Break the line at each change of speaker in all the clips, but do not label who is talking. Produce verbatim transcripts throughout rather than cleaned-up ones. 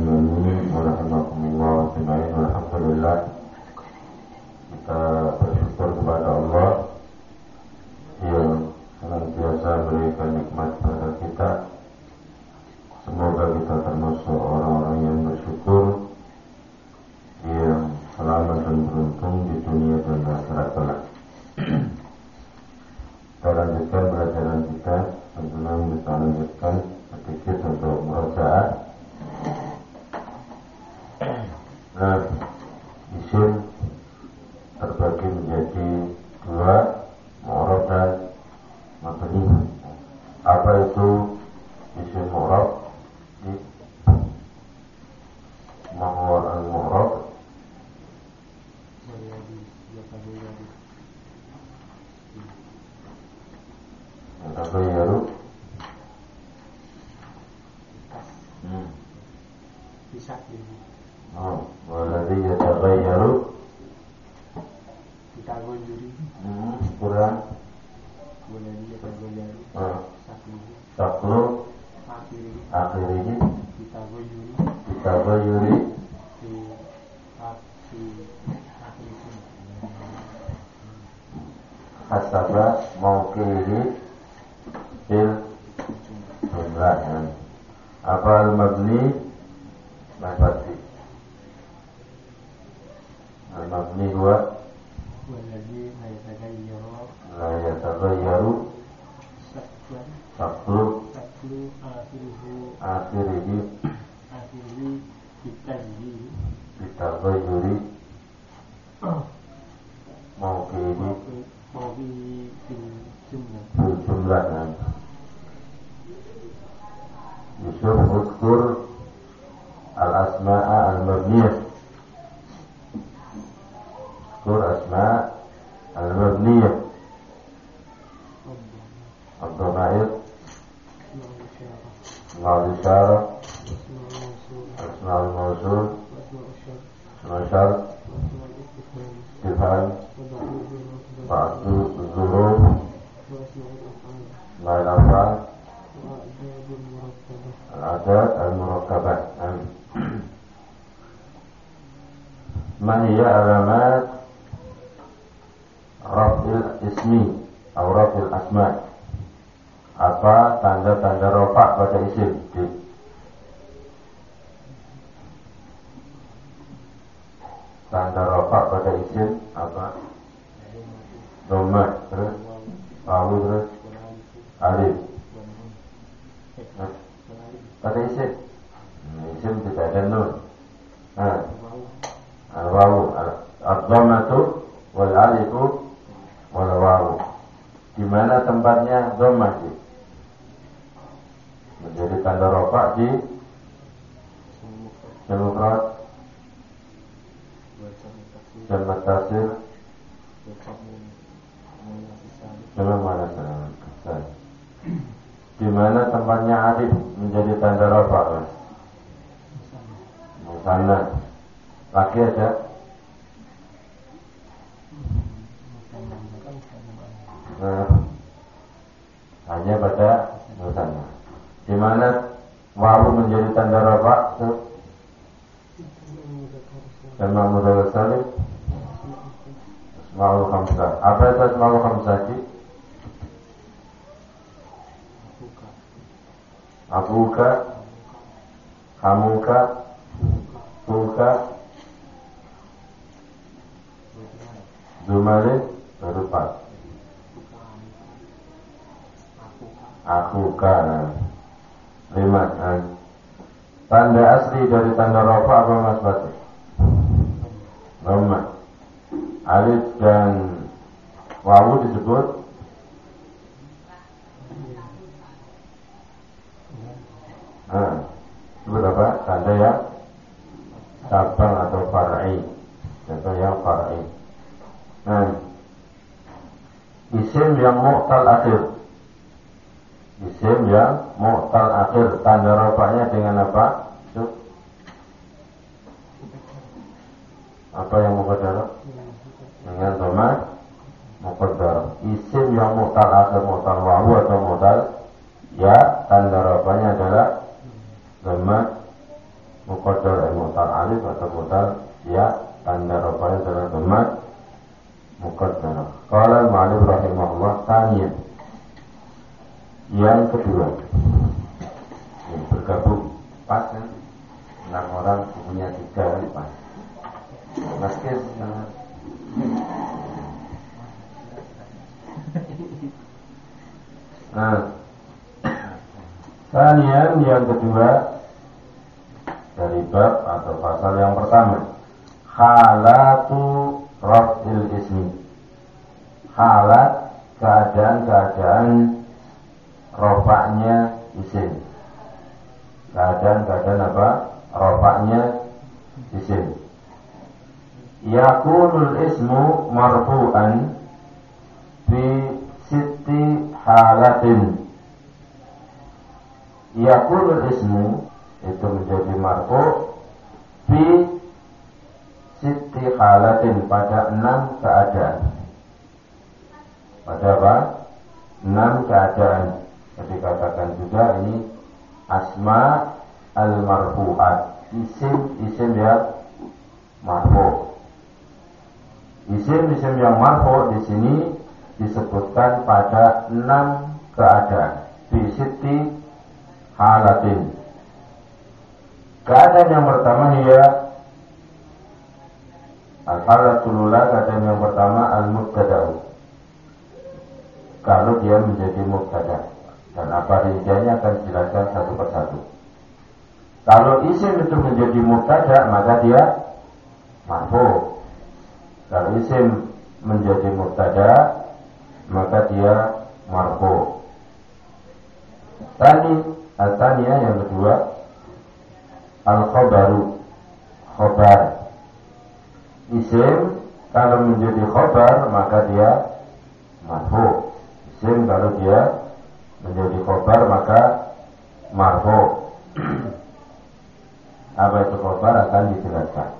muslimin wa rahimakumullah jami'an. Alhamdulillah, kita bersyukur kepada Allah yang senantiasa berikan nikmat pada kita. Semoga kita termasuk orang-orang yang bersyukur, yang selamat dan beruntung di dunia dan akhirat kelak. Kita lanjutkan pelajaran kita. Sebelum kita lanjutkan sedikit untuk murojaah. Nah, isim terbagi menjadi dua, mu'rab dan mabni. Apa itu isim mu'rab? Mahwa al-mu'rab yataghayyaru hmm.
bisa
oh, waladhi yataghayyaru
yataghayyaru
hmm, kurang
waladhi yataghayyaru
oh.
saklu
saklu
akhiri
akhirihi
yataghayyaru
yataghayyaru
fi akhiri akhiri
hasaba mauqilihi fil jumlah. Apa al-mabni? Mabni al-mabni huwa
waladhi la yataghayyaru
la yataghayyaru
saklu
saklu
saklu akhirihi
akhirihi
akhiri yataghayyaru
yataghayyaru mauqilihi
mau di jumlah
fil jumlah. Yusuf uzkur al-asma'a al-mabniyah. Uzkur asma' al-mabniyah. Ad-dhamair, asma'ul isyarah, asma'ul mawsul, asma'ul syar, istifham, ba'du dzuruf, asma'ul af'al, al-adat al-murakkabah. Ma hiya alamat raf'il ismi atau raf'il asma'? Apa tanda-tanda rafa' pada isim? Tanda rafa' pada isim apa? Dhamma, terus wawu, terus alif. Nah, pada isim, isim tidak ada nun. Nah, al-wawu, ad-dhammatu wal alifu wal wawu. Di mana tempatnya dhammah sih? Menjadi tanda rafa' di mufrad, jamak taksir, jamak muannas. Di mana tempatnya alif menjadi tanda rafa'? Musanna. Laki ada? Nah, hanya pada musanna. Di mana wawu menjadi tanda rafa'? Jamak mudzakkar salim, asmaul khamsah. Apa itu asmaul khamsah? Abuka, kamuka, buka, Zumalik, berupa akuka. Lima. Tanda asli dari tanda rafa' apa mas Batik? Dhamma. Alif dan wawu disebut Nah, disebut apa? Tanda yang cabang atau far'i. Tanda yang far'i. Nah, isim yang mu'tal akhir. Isim yang mu'tal akhir, tanda rafa'nya dengan apa? Apa yang muqaddar? Dengan dhamma muqaddar. Isim yang mu'tal akhir, mu'tal wawu atau mu'tal ya, tanda rafa'nya adalah dhamma muqaddar mu'tal alif atau mu'tal ya, tanda rafa'nya adalah dhamma muqaddarah. Qala al-mu'allif rahimahullah, tanya yang kedua, ini bergabung pas kan, enam orang punya tiga kan pas. Mas Kis, nah, tanya yang kedua dari bab atau pasal yang pertama, halatu raf'il ismi, halat keadaan-keadaan rofaknya isim, keadaan-keadaan apa? Rofaknya isim. Yakunul ismu marfu'an fi sitti halatin. Yakunul ismu itu menjadi marfu' fi sitti halatin, pada enam keadaan. Pada apa? Enam keadaan. Jadi katakan juga ini asma al-marfu'at, isim-isim yang marfu'. Isim-isim yang marfu' di sini disebutkan pada enam keadaan. Fi sitti halatin. Keadaan yang pertama ia al-halatul ula, keadaan yang pertama al-mubtada'u, kalau dia menjadi mubtada', dan apa rinciannya akan dijelaskan satu persatu. Kalau isim itu menjadi mubtada', maka dia marfu'. Kalau isim menjadi mubtada', maka dia marfu'. Tani, al-taniya yang kedua, al-khobaru, khobar. Isim kalau menjadi khobar, maka dia marfu'. Isim kalau dia menjadi khobar, maka marfu'. Apa itu khobar akan dijelaskan.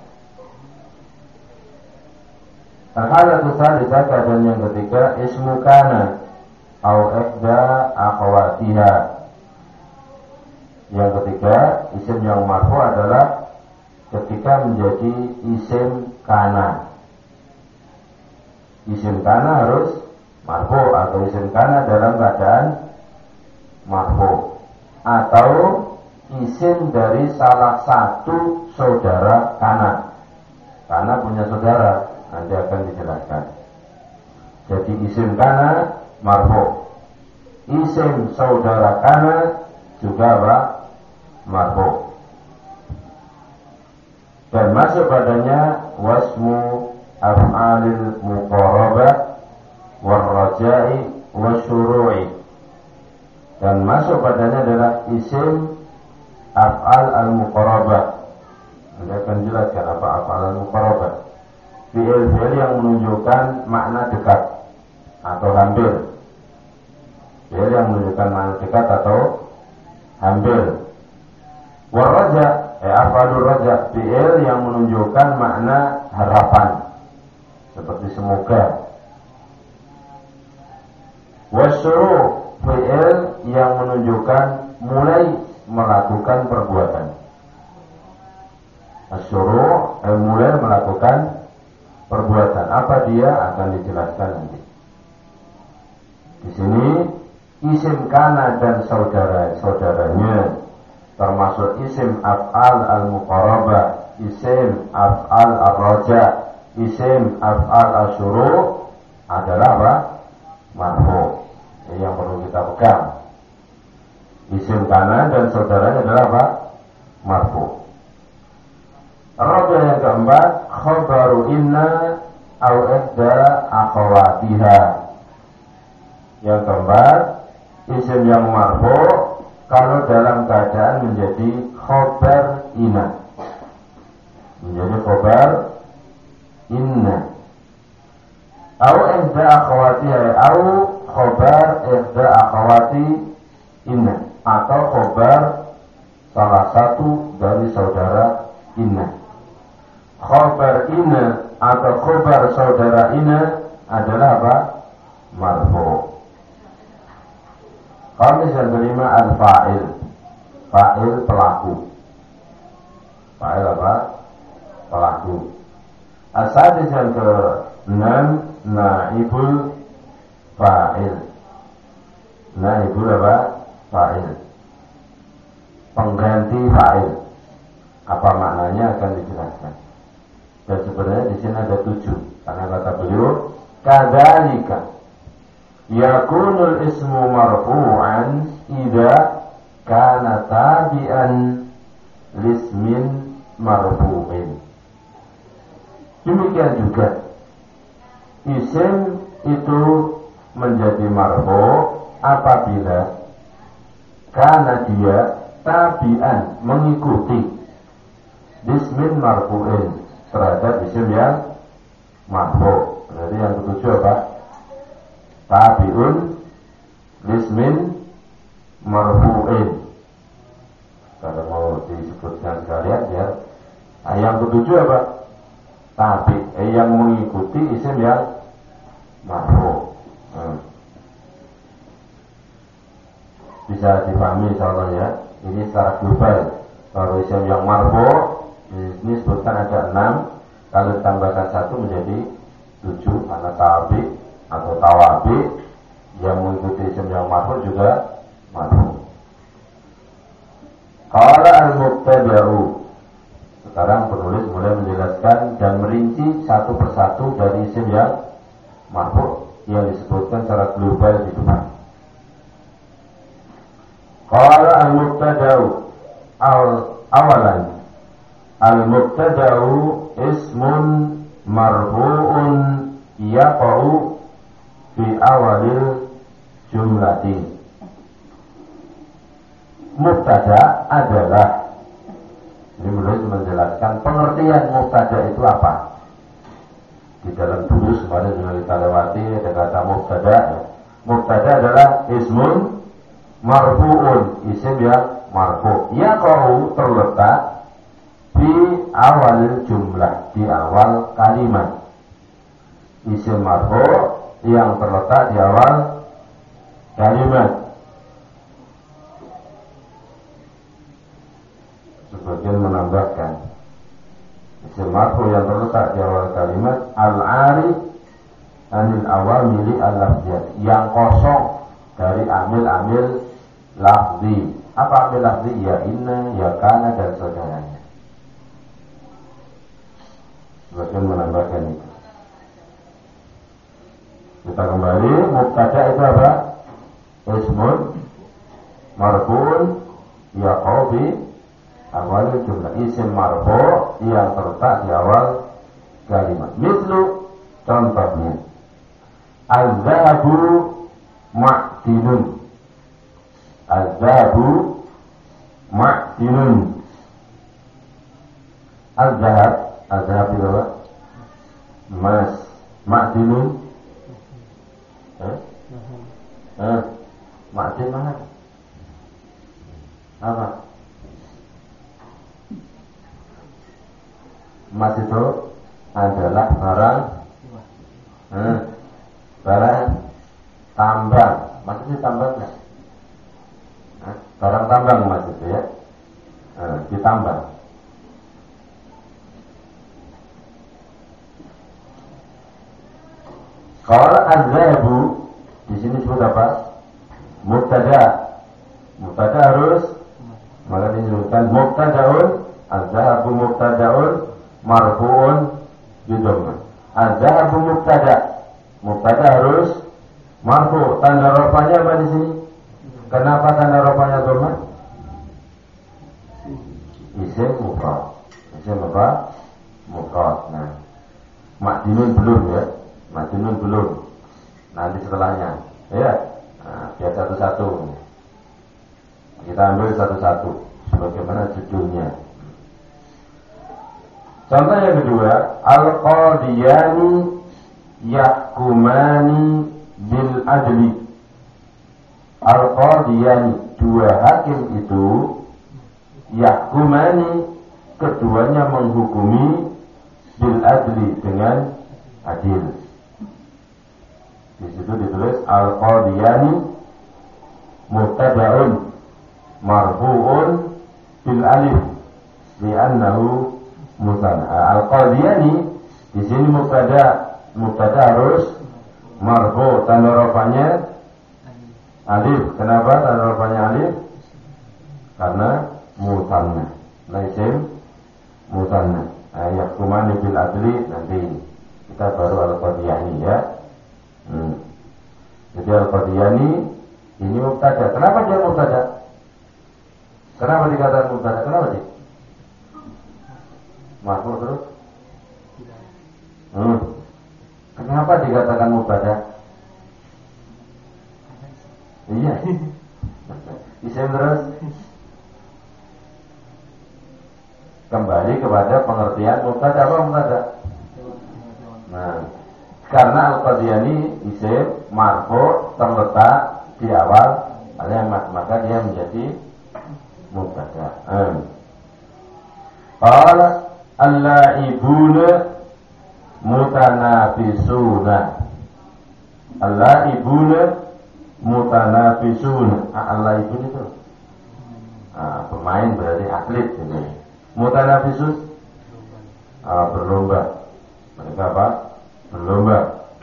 Al-halatu tsalitsah, keadaan yang ketiga, ismu kana au ihda akhawatiha. Yang ketiga, isim yang marfu adalah ketika menjadi isim kana. Isim kana harus marfu, atau isim kana dalam keadaan marfu, atau isim dari salah satu saudara kana. Kana punya saudara, nanti akan dijelaskan. Jadi isim kana marfu, isim saudara kana juga apa? Marfu. Dan masuk padanya wasmu af'alil muqarabah warraja'i wasyuru'i. Dan masuk padanya adalah isim af'al al-muqarabah. Anda akan jelaskan apa af'al al-muqarabah. Fi'il-fi'il yang menunjukkan makna dekat atau hampir. Fi'il yang menunjukkan makna dekat atau hampir. Warraja' eh af'alur raja', fi'il yang menunjukkan makna harapan, seperti semoga. Wasyuru', fi'il yang menunjukkan mulai melakukan perbuatan. Asyuru' eh, mulai melakukan perbuatan. Apa dia akan dijelaskan nanti. Di sini isim kana dan saudara-saudaranya, termasuk isim af'al al-muqarabah, isim af'al ar-raja', isim af'al asyuru' adalah apa? Marfu'. Ini yang perlu kita pegang. Isim kana dan saudaranya adalah apa? Marfu'. Raja yang keempat, khabaru inna au ihda akhawatiha. Yang keempat, isim yang marfu' kalau dalam keadaan menjadi khobar inna, menjadi khobar inna. Au ihda akhawatiha, au khobar ihda akhawati inna, atau khobar salah satu dari saudara inna. Khobar inna atau khobar saudara inna adalah apa? Marfu'. Khamis yang kelima, al-fa'il, fa'il pelaku. Fa'il apa? Pelaku. Asadis yang ke enam, naibul fa'il. Naibul apa? Fa'il. Pengganti fa'il. Apa maknanya akan dijelaskan. Dan sebenarnya di sini ada tujuh. Karena kata beliau, kadzalika yakunul ismu marfu'an idza kana tabi'an lismin marfu'in. Demikian juga isim itu menjadi marfu' apabila karena dia tabi'an mengikuti lismin marfu'in terhadap isim yang marfu'. Jadi yang ketujuh apa? Tabi'un lismin marfu'in. Kalau mau disebutkan sekalian ya. Nah, yang ketujuh apa? Tabi, eh, yang mengikuti isim yang marfu'. Hmm. Bisa dipahami insyaallah ya. Ini secara global. Kalau isim yang marfu' ini sebutkan ada enam. Kalau ditambahkan satu menjadi tujuh. Karena tabi atau tawabi yang mengikuti isim yang marfu' juga marfu'. Qala al-mubtada'u. Sekarang penulis mulai menjelaskan dan merinci satu persatu dari isim yang marfu' yang disebutkan secara global di depan. Qala al-mubtada'u awalan al-mubtada'u ismun marfu'un yaqa'u fi awalil jumlati. Mubtada adalah, ini menulis menjelaskan pengertian mubtada itu apa. Di dalam dulu semuanya sudah kita lewati ada kata mubtada. Mubtada adalah ismun marfu'un, isim yang marfu'. Yaqa'u terletak di awal jumlah, di awal kalimat. Isim marfu' yang terletak di awal kalimat. Sebagian menambahkan isim marfu' yang terletak di awal kalimat al-'ari anil awamili al-lafziyah, yang kosong dari amil-amil lafzi. Apa amil lafzi? Ya inna, ya kana dan saudaranya. Sebagian menambahkan itu. Kita kembali, mubtada itu apa? Ismun marfu'un yaqa'u bi awal jumlah, isim marfu' yang terletak di awal kalimat. Mislu, contohnya az-zahabu ma'dinun. Az-zahabu ma'dinun. Az-zahab, az-zahab itu apa? Mas. Ma'dinun eh? Eh? Ma'din mahal apa? Emas itu adalah barang eh, barang tambang. Maksudnya tambang nggak? Eh, barang tambang emas itu ya, eh, ditambang. Kalau az-zahabu di sini disebut apa? Mubtada. Mubtada harus maka disebutkan mubtadaun. Az-zahabu mubtadaun marfu'un bidhamma. Az-zahabu mubtada. Mubtada harus marfu'. Tanda rafanya apa di sini? Kenapa tanda rafanya dhamma? Isim mufrad. Isim apa? Mufrad. Nah, ma'dinun belum ya. Ma'dinun belum. Nanti setelahnya. Ya. Nah, biar satu-satu. Kita ambil satu-satu sebagaimana judulnya. Contoh yang kedua, al-qadiyani yahkumani bil adli. Al-qadiyani, dua hakim itu yahkumani, keduanya menghukumi bil adli, dengan adil. Di situ ditulis al-qadiyani mubtada'un marfu'un bil alif li'annahu musanna. Al-qadiyani di sini mubtada, mubtada harus marfu, tanda rafanya alif. Kenapa tanda rafanya alif? Karena musanna. Nah, isim musanna. Ayat kumani bil adli, nanti kita baru al-qadiyani ya. Hmm. Jadi al-qadiyani ini mubtada. Kenapa dia mubtada? Kenapa dikatakan mubtada? Kenapa sih? Marfu terus? Hmm. Kenapa dikatakan mubtada? Iya. Isim terus. Kembali kepada pengertian mubtada apa mubtada? Nah, karena al-qadiyani isim marfu terletak di awal, maka dia menjadi mubtada. Hmm. Qala al-la'ibuna mutanafisuna. Al-la'ibuna mutanafisuna. Al-la'ibun itu ah, pemain berarti atlet ini. Mutanafisus ah, berlomba. Mereka apa? Berlomba.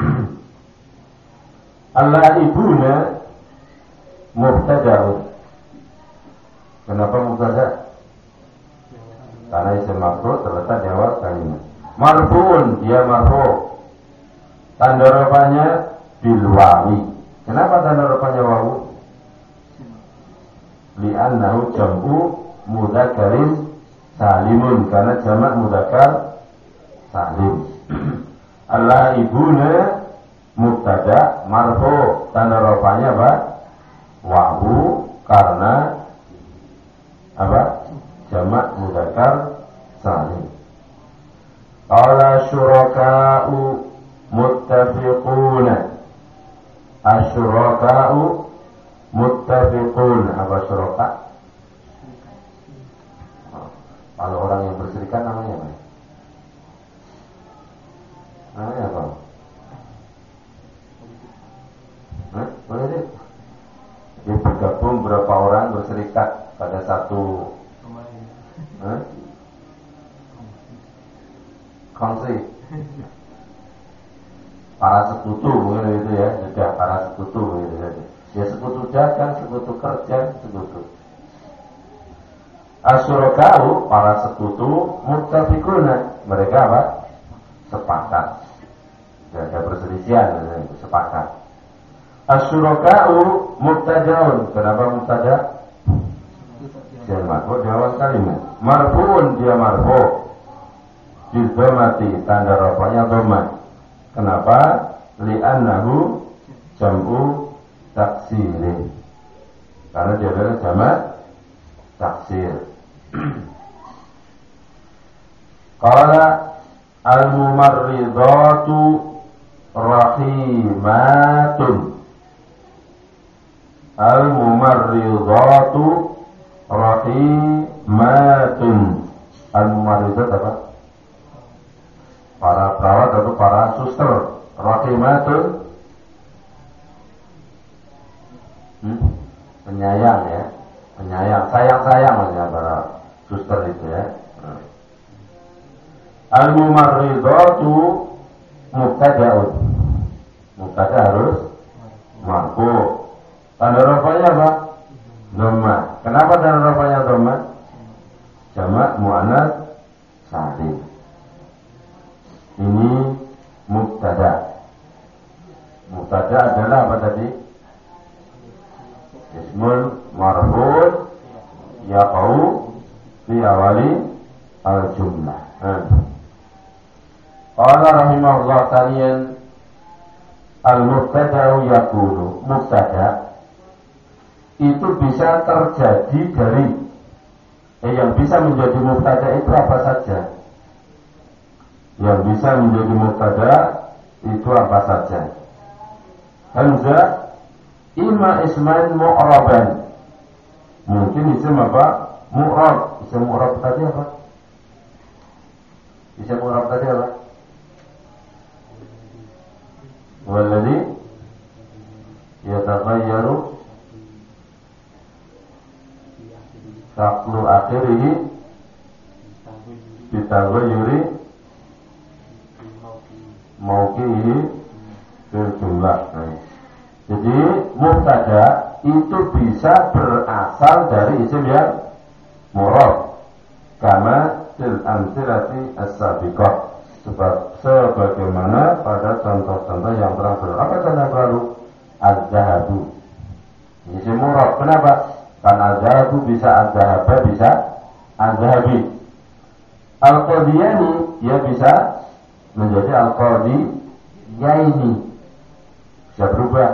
Al-la'ibuna mubtada'un. Kenapa mubtada? Karena isim marfu terletak di awal kalimat. Marfu'un, dia marfu. Tanda rafanya bil wawi. Kenapa tanda rafanya wawu? Li'annahu jam'u mudzakarin salimun, karena jamak mudzakkar salim. Al-la'ibuna mubtada marfu, tanda rafanya apa? Wawu, karena apa? Jamak mudzakkar salim. Qala syuraka'u muttafiquna. Asyuraka'u muttafiqun. Apa syuraka? Kalau orang yang berserikat namanya apa? Namanya apa? Hah? Boleh deh. Dia bergabung berapa orang berserikat pada satu Hah? Kongsi. Para sekutu mungkin itu ya, sudah para sekutu gitu ya. Ya sekutu dagang, sekutu kerja, sekutu. Asyuraka'u, para sekutu, muttafiquna, mereka apa? Sepakat. Tidak ada perselisihan, sepakat. Asyuraka'u mubtada'un. Kenapa mubtada? Dia marfu di awal kalimat. Marfu'un, dia marfu. Bidhamati, tanda rafanya dhamma. Kenapa? Li'annahu jam'u taksirin. Karena dia adalah jamak taksir. Qala al-mumarridatu rahimatun. Al-mumarridatu rahimatun. Al-mumarridat apa? Para perawat atau para suster. Rahimatun, hmm? penyayang ya, penyayang, sayang-sayang ya para suster itu ya. Hmm. Al-mumarridatu mubtada'un. Mubtada harus marfu. Tanda rafanya apa? Dhamma. Kenapa tanda rafanya dhamma? Jamak muannats salim. Ini mubtada. Mubtada adalah apa tadi? Ismul marfu'un yaqau fi awali al-jumlah. Qala rahimahullah taliyan al-mubtada'u yakunu. Mubtada itu bisa terjadi dari eh, yang bisa menjadi mubtada itu apa saja? Yang bisa menjadi mubtada itu apa saja? Hamzah imma isman mu'raban. Mungkin isim apa? Mu'rab. Isim mu'rab tadi apa? Isim mu'rab tadi apa? Walladhi yataghayyaru shaklu akhirihi bitaghayyuri mauqihi fil jumlah. Jadi mubtada itu bisa berasal dari isim yang murad, kama fil amthilati as-sabiqah, sebab sebagaimana pada contoh-contoh yang telah berlalu. Apa contoh yang berlalu? Az-zahabu isim murad. Kenapa? Karena az-zahabu bisa az-zahaba, bisa az-zahabi. Al-qadiyani ya bisa menjadi al-qadiyaini, bisa berubah.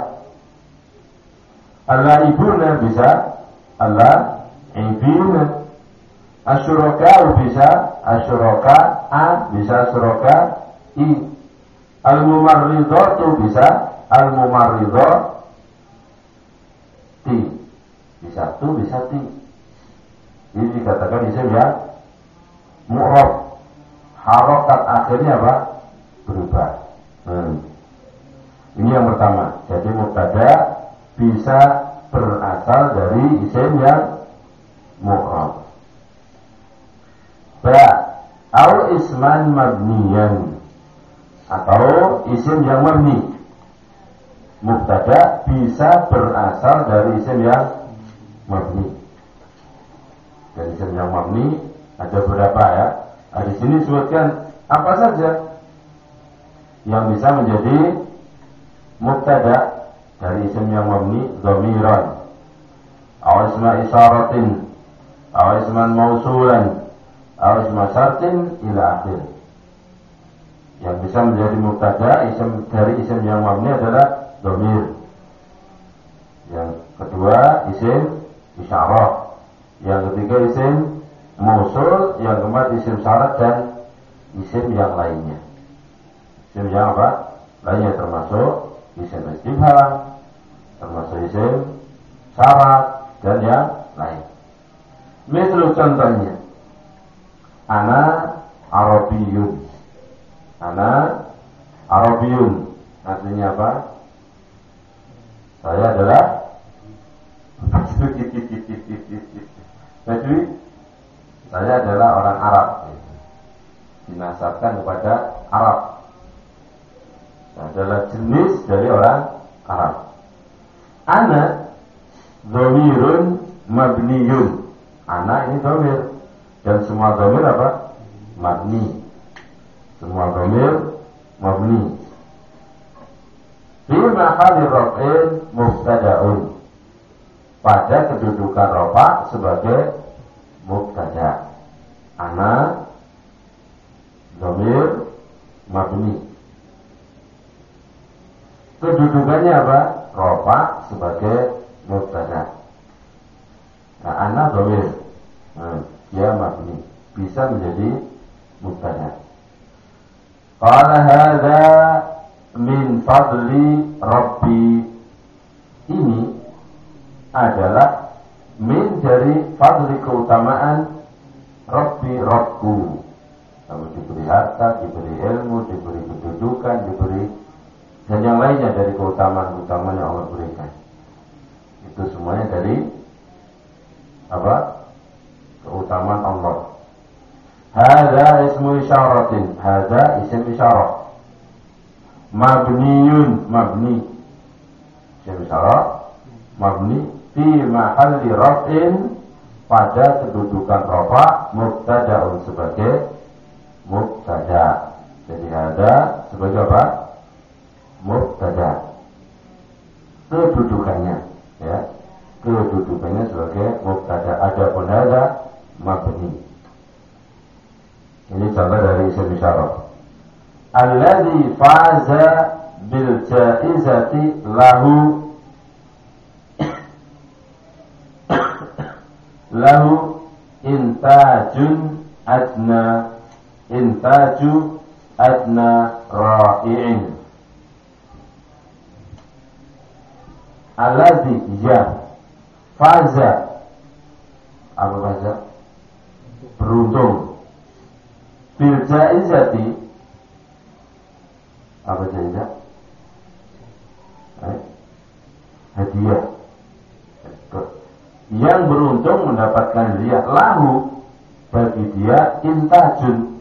Al-laibuna bisa al-laibina. Asyuraka bisa asyuraka a, bisa asyuraka i. Al-mumarridatu bisa al-mumarridati, bisa tu, bisa ti. Ini dikatakan isim ya mu'rab, harokat akhirnya apa? Berubah. hmm. Ini yang pertama. Jadi mubtada bisa berasal dari isim yang mu'rab. Ba au isman mabniyan, atau isim yang mabni. Mubtada bisa berasal dari isim yang mabni. Dan isim yang mabni ada beberapa ya. Nah, di sini disebutkan apa saja yang bisa menjadi mubtada dari isim yang mabni: dhamiran, aw isma isyaratin, aw isman mausulan, aw isma syartin ila akhir. Yang bisa menjadi mubtada isim dari isim yang mabni adalah dhamir. Yang kedua isim isyarah, yang ketiga isim mausul, yang keempat isim syarat dan isim yang lainnya. Isim yang apa? Lainnya termasuk isim istifham, termasuk isim syarat dan yang lain. Misal contohnya, ana arabiyun. Ana arabiyun artinya apa? Saya adalah Badui. Saya adalah orang Arab, dinasabkan kepada Arab. Saya adalah jenis dari orang Arab. Ana dhamirun mabniyun. Ana ini dhamir, dan semua dhamir apa? Mabni. Semua dhamir mabni. Fi mahalli raf'in mubtada'un. Pada kedudukan rafa sebagai mubtada. Ana dhamir mabni. Kedudukannya apa? Rafa sebagai mubtada. Nah, ana dhamir, nah, dia mabni, bisa menjadi mubtada. Qala hadza min fadli rabbi. Ini adalah min dari fadli, keutamaan rabbi, Rabbku. Kamu diberi harta, diberi ilmu, diberi kedudukan, diberi dan yang lainnya dari keutamaan-keutamaan yang Allah berikan. Itu semuanya dari apa? Keutamaan Allah. Hadza ismu isyaratin. Hadza isim isyarah. Mabniyun, mabni. Isim isyarah mabni fi mahalli raf'in, pada kedudukan rafa, mubtada'un sebagai mubtada. Jadi hadza sebagai apa? Mubtada. Kedudukannya ya. Kedudukannya sebagai mubtada. Adapun hadza mabni. Ini contoh dari isim isyarah. Alladzi faza bil jaizati lahu lahu intajun adna, intaju adna ra'i'in. Alladzi ya faza, apa faza? Beruntung. Bil jaizati, apa jaizah? Eh? Hadiah. Yang beruntung mendapatkan hadiah lahu bagi dia intajun.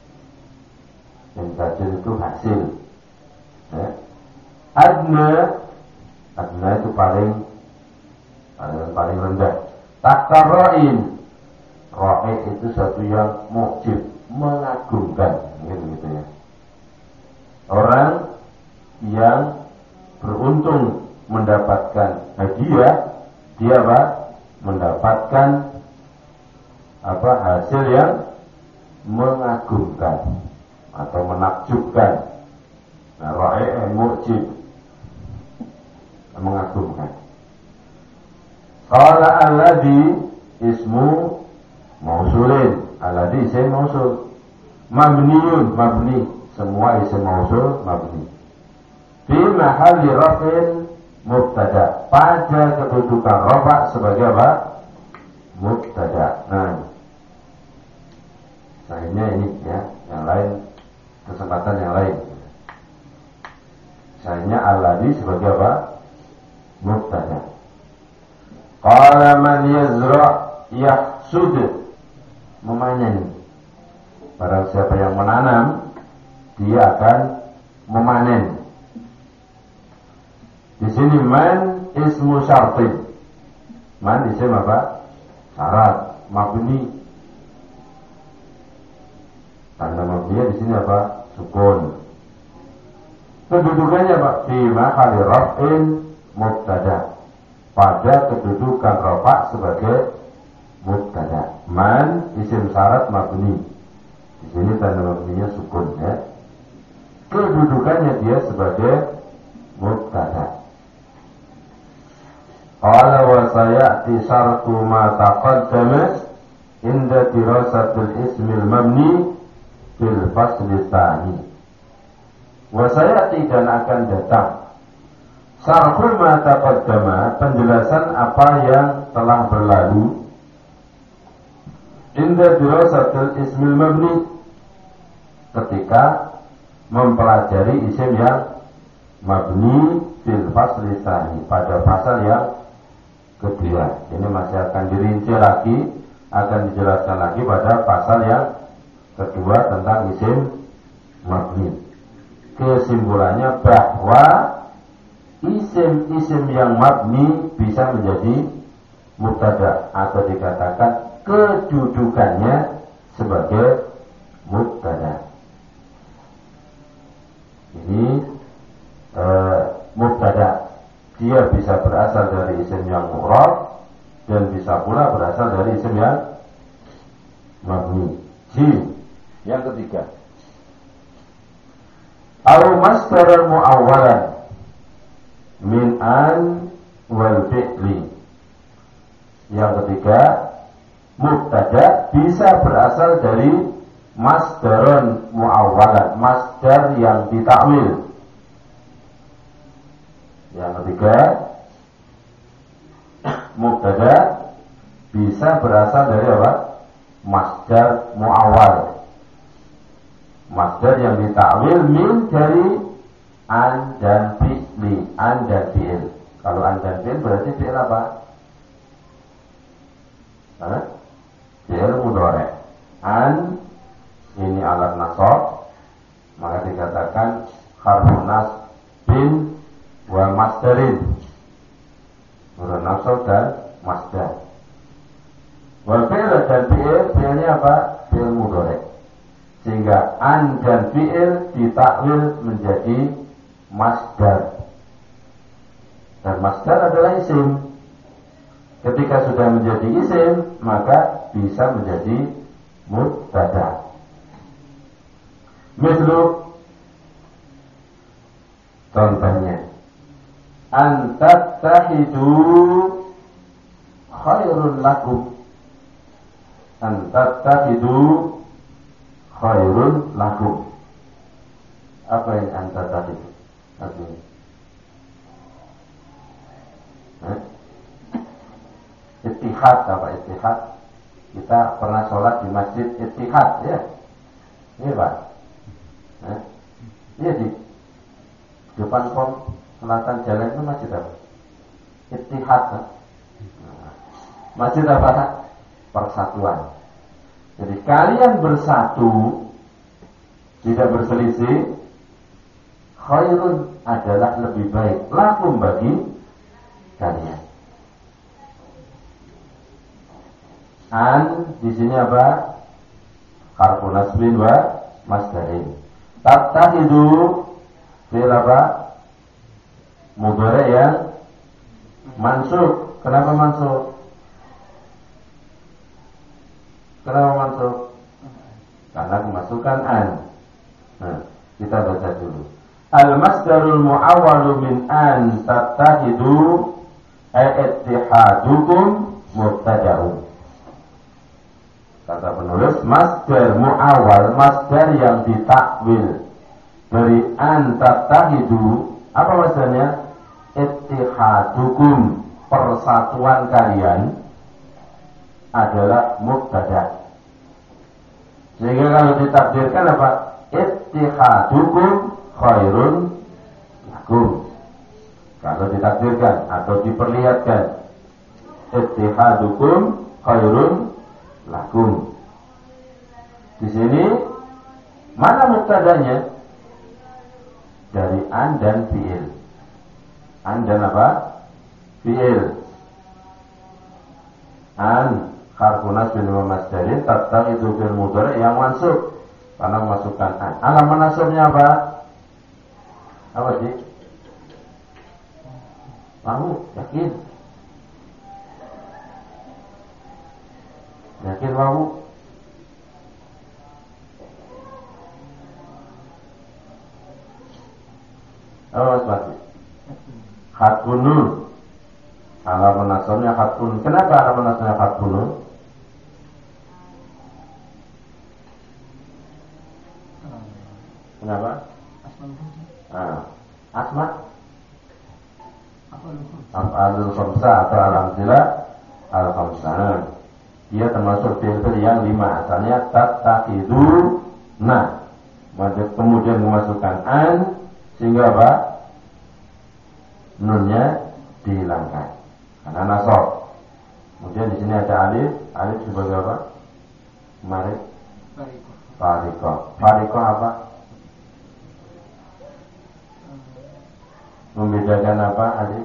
Intajun itu hasil. Ya. Adna, adna itu paling paling, paling rendah. Takarroin, roe itu satu yang mukjib, mengagumkan, gitu ya. Orang yang beruntung mendapatkan hadiah, dia apa? Mendapatkan apa? Hasil yang mengagumkan atau menakjubkan. Nah, ra'i mukjib, mengagumkan. Qala alladhi ismu mausulin, alladhi isim mausul, mabniun, mabni, semua isim mausul mabni. Fi mahalli raf'in mubtada, pada kedudukan rafa' sebagai apa? Mubtada. Nah, sayangnya ini ya, yang lain kesempatan yang lain. Sayangnya alladhi sebagai apa? Mubtada. Qala man yazra' yahsud, memanen. Barang siapa yang menanam, dia akan memanen. Di sini man ismu syartin. Man isim apa? Syarat, mabni. Tanda mabni di sini apa? Sukun. Kedudukannya apa? Fi mahalli raf'in mubtada, pada kedudukan rafa' sebagai mubtada. Man isim syarat mabni. Di sini tanda mabninya sukun ya. Kedudukannya dia sebagai mubtada. Qala wa sayati syartu ma taqaddama inda dirasatil ismil mabni fil fasli tsani. Wa sayati, dan akan datang syartu ma taqaddama, penjelasan apa yang telah berlalu, inda dirasatil ismil mabni, ketika mempelajari isim yang mabni fil fasli tsani, pada pasal yang kedua. Ini masih akan dirinci lagi, akan dijelaskan lagi pada pasal yang kedua tentang isim mabni. Kesimpulannya bahwa isim-isim yang mabni bisa menjadi mubtada, atau dikatakan kedudukannya sebagai mubtada. Ini e, mubtada, dia bisa berasal dari isim yang mu'rab dan bisa pula berasal dari isim yang mabni. Jim, yang ketiga, au masdaran mu'awwalan min an wal fi'li. Yang ketiga, mubtada bisa berasal dari masdaran mu'awwalan, masdar yang ditakwil. Yang ketiga, mubtada bisa berasal dari apa? Masdar mu'awwal, masdar yang ditakwil min dari an dan fi'li, an dan fi'il. Kalau an dan fi'il berarti fi'il apa? Hah? Fi'il mudhari'. An ini alat nasab, maka dikatakan harfun nasbin wa masdarin, huruf nasab dan masdar. Wal fi'il dan fi'il, fi'ilnya apa? Fi'il mudhari'. Sehingga an dan fi'il ditakwil menjadi masdar. Dan masdar adalah isim. Ketika sudah menjadi isim, maka bisa menjadi mubtada. Mislu, contohnya, antattahidu khairun lakum. Antattahidu khairun lakum. Apa yang antattahidu? Artinya, eh? Ittihad, apa ittihad? Kita pernah sholat di masjid Ittihad, ya? Iya Pak? Eh? Iya, di depan pom selatan jalan itu masjid apa? Ittihad, kan? Masjid apa? Persatuan. Jadi kalian bersatu, tidak berselisih, khairun adalah lebih baik, lakum bagi kalian. An di sini apa? Harfu nasbin wa masdarin. Tattahidu fi'il apa? Mudhari' yang mansub. Kenapa mansub? Kenapa mansub? Karena kemasukan an. Nah, kita baca dulu. Al-masdarul mu'awwalu min an tattahidu i'tihadukum mubtada'un. Kata penulis, masdar mu'awwal, masdar yang ditakwil dari an tattahidu, apa masdarnya? Ittihadukum, persatuan kalian, adalah mubtada. Sehingga kalau ditakdirkan apa? Ittihadukum khairun lakum. Kalau ditakdirkan atau diperlihatkan, ittihadukum khairun lakum. Di sini mana mubtadanya? Dari an dan fi'il. An dan apa? Fi'il. An harfu nasbin wa masdarin tattahidu fil mudhari' yang mansub karena memasukkan an. Alamat nasabnya apa? Apa sih? Tahu? Yakin? Yakin mau? Oh, seperti harfu nun. Alamat nasabnya harfu nun. Kenapa alamat nasabnya harfu nun? Kenapa? Nah, asma af'alul khamsah atau alhamdulillah al-khamsah. Dia termasuk fi'il yang lima. Asalnya tattahidu na. Kemudian memasukkan an sehingga apa? Nunnya dihilangkan karena nasab. Kemudian di sini ada alif. Alif sebagai apa? Kemarin Fariko. Fariko apa? Membedakan apa alif?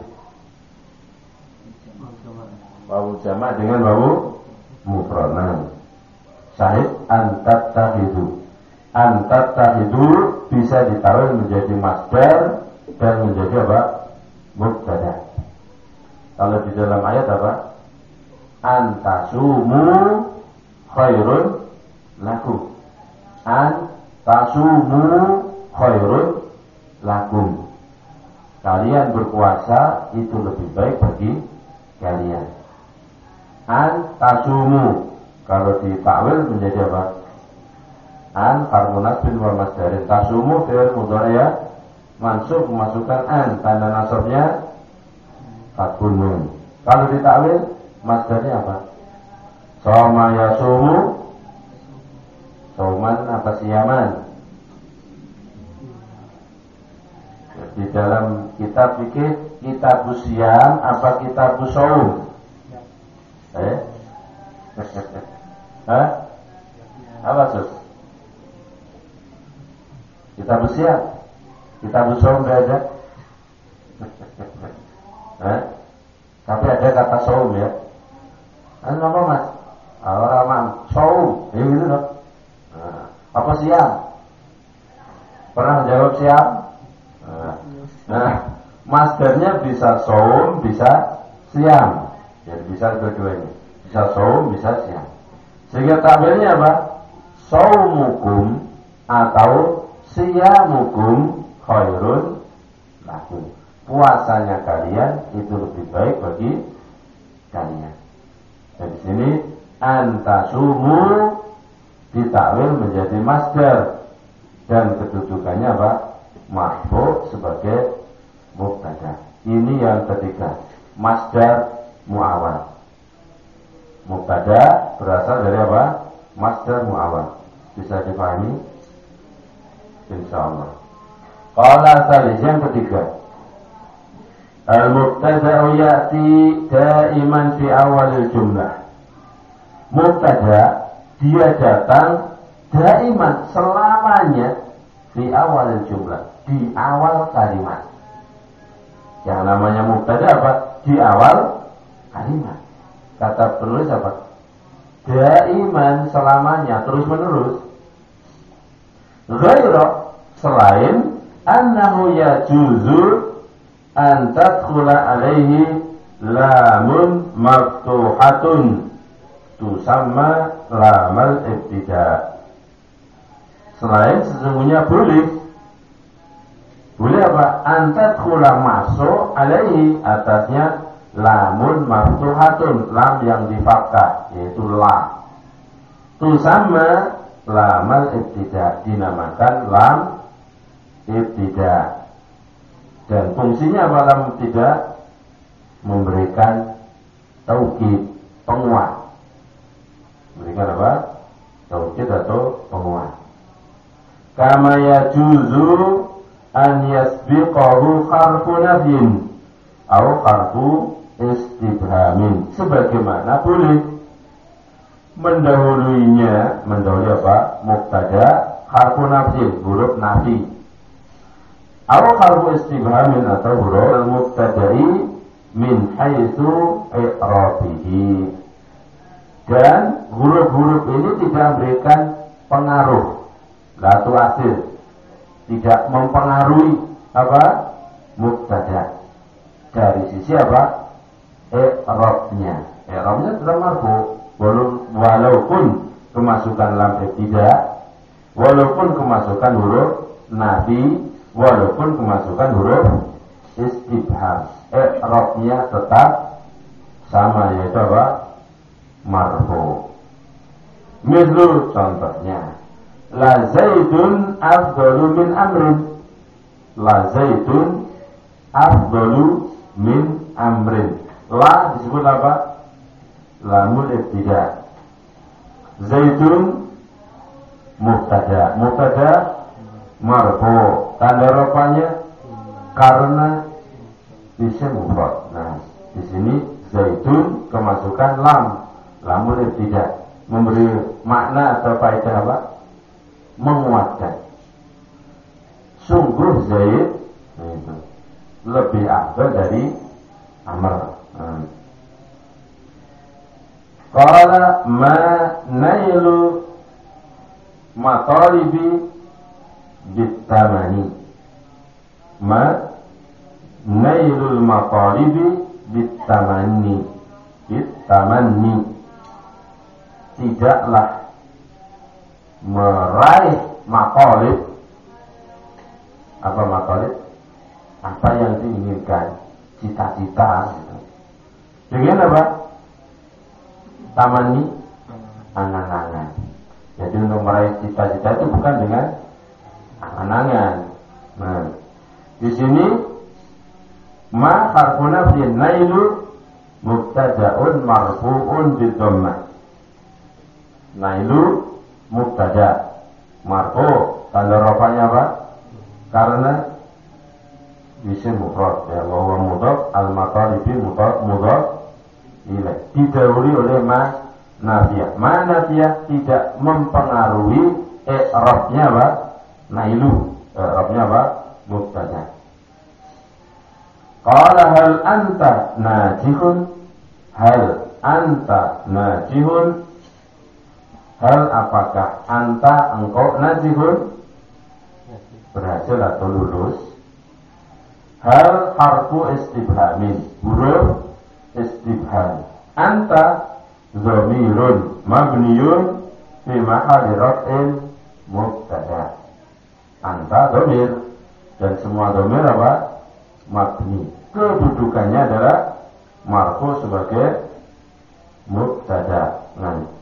Wawu jamak dengan wawu mufrad. Syahid antat tahidu. Antat tahidu bisa ditawil menjadi masdar dan menjadi apa? Mubtada. Kalau di dalam ayat apa? Antasumu khairun lakum. Antasumu khairun lakum. Kalian berpuasa itu lebih baik bagi kalian. An tasumu kalau ditakwil menjadi apa? An harfu nasbin wa masdarin. Tasumu fi'il mudhari' ya mansub memasukkan an, tanda nasabnya fathun nun. Kalau ditakwil masdarnya apa? Soma yasumu, soman apa siyaman? Di dalam kitab fikih kitab usiam apa kitab usaum? Eh? Hah? Apa sus? Kitab usiam, kitab usaum tidak ada. Hah? Tapi ada kata saum ya. Kan apa mas? Orang man saum, ya gitu loh. Nah, apa siam? Pernah jawab siam? Nah, nah, masdarnya bisa saum, bisa siam. Jadi bisa kedua-duanya. Bisa saum, bisa siam. Sehingga tabelnya apa? Saumukum atau siyamukum khairun lakum. Puasanya kalian itu lebih baik bagi kalian. Dan di sini antasumu ditakwil menjadi masdar dan kedudukannya apa? Marfu sebagai mubtada. Ini yang ketiga, masdar mu'awwal. Mubtada berasal dari apa? Masdar mu'awwal. Bisa dipahami? Insyaallah. Qala salis yang ketiga. Al-mubtada'u ya'ti daiman fi awalil jumlah. Mubtada dia datang daiman selamanya di awal jumlah, di awal kalimat. Yang namanya mubtada apa? Di awal kalimat. Kata penulis apa? Daiman selamanya, terus menerus. Ghaira selain annahu yajuzu an tadkhula alaihi lamun maftuhatun tusamma lamal ibtida. Selain sesungguhnya boleh boleh apa? Antat kula masuk alaihi atasnya lamun maftuhatun, lam yang difathah yaitu la. Tusamma lamal ibtida, dinamakan lam ibtida. Dan fungsinya apa lam ibtida? Memberikan taukid, penguat. Memberikan apa? Taukid atau penguat. Kama yajuzu an yasbiqahu harfu nafyin atau harfu istibhamin. Sebagaimana boleh mendahuluinya, mendahului apa? Mubtada harfu nafyin, huruf nafi. Atau harfu istibhamin atau huruf mubtada'i min haitsu i'rabihi. Dan huruf-huruf ini tidak memberikan pengaruh, la tu'athir, tidak mempengaruhi apa? Mubtada. Dari sisi apa? I'rabnya. I'rabnya sudah marfu, walaupun kemasukan lam ibtida, walaupun kemasukan huruf nafi, walaupun kemasukan huruf istibham, i'rabnya tetap sama, yaitu apa? Marfu. Mislu contohnya, la zaidun afdalu min amrin. La zaidun afdalu min amrin. La disebut apa? Lamul ibtida. Zaidun mubtada. Mubtada marfu. Tanda rafanya karena isim mufrad. Nah, di sini zaidun kemasukan lam, lamul ibtida, memberi makna atau faedah apa? Menguatkan. Sungguh Zaid itu lebih afdal dari Amr. Qala ma nailu matalibi bitamani. Ma nailul matalibi bitamani. Bitamani. Tidaklah meraih matalib. Apa matalib? Apa yang diinginkan, cita-cita gitu. Dengan apa? Tamani, angan-angan. Jadi untuk meraih cita-cita itu bukan dengan angan-angan. Nah, di sini ma harfu nafyin nailu mubtada'un marfu'un bidhammah. Nailu mubtada marfu, tanda rafanya apa? Karena isim mufrad, ya, wa huwa mudhaf, al-matalibi mudhaf mudhaf ilaih, didahului oleh ma nafiyah. Ma nafiyah tidak mempengaruhi i'rabnya apa? Nailu, i'rabnya apa? Mubtada. Qala hal anta najihun. Hal anta najihun. Hal apakah anta engkau najihun, berhasil atau lulus. Hal harfu istibhamin, huruf istibham. Anta dhamirun mabniyun fi mahalli raf'in mubtada. Anta dhamir, dan semua dhamir apa? Mabni. Kedudukannya adalah marfu sebagai mubtada. Nah,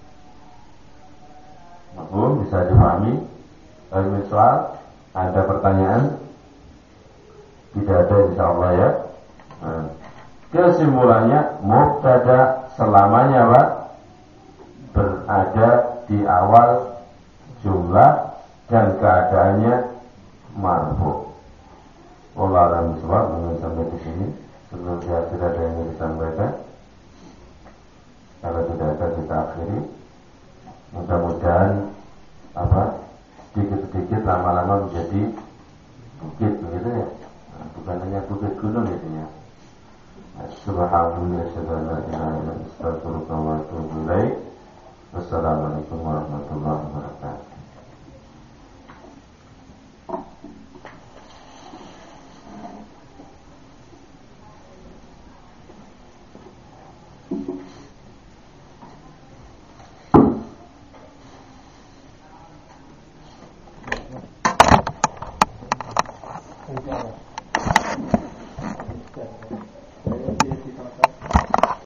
Mafhum, bisa dipahami? Kalau soal ada pertanyaan? Tidak ada, insyaallah ya. Nah, kesimpulannya mubtada selamanya apa? Berada di awal jumlah dan keadaannya marfu. Wallahu a'lam bishawab. Mungkin sampai di sini. Sebelum saya tidak ada yang disampaikan. Kalau tidak ada kita akhiri. mudah-mudahan apa sedikit-sedikit lama-lama menjadi bukit begitu ya. Nah, bukan hanya bukit gunung gitu ya. Subhanallah, Assalamualaikum warahmatullahi wabarakatuh.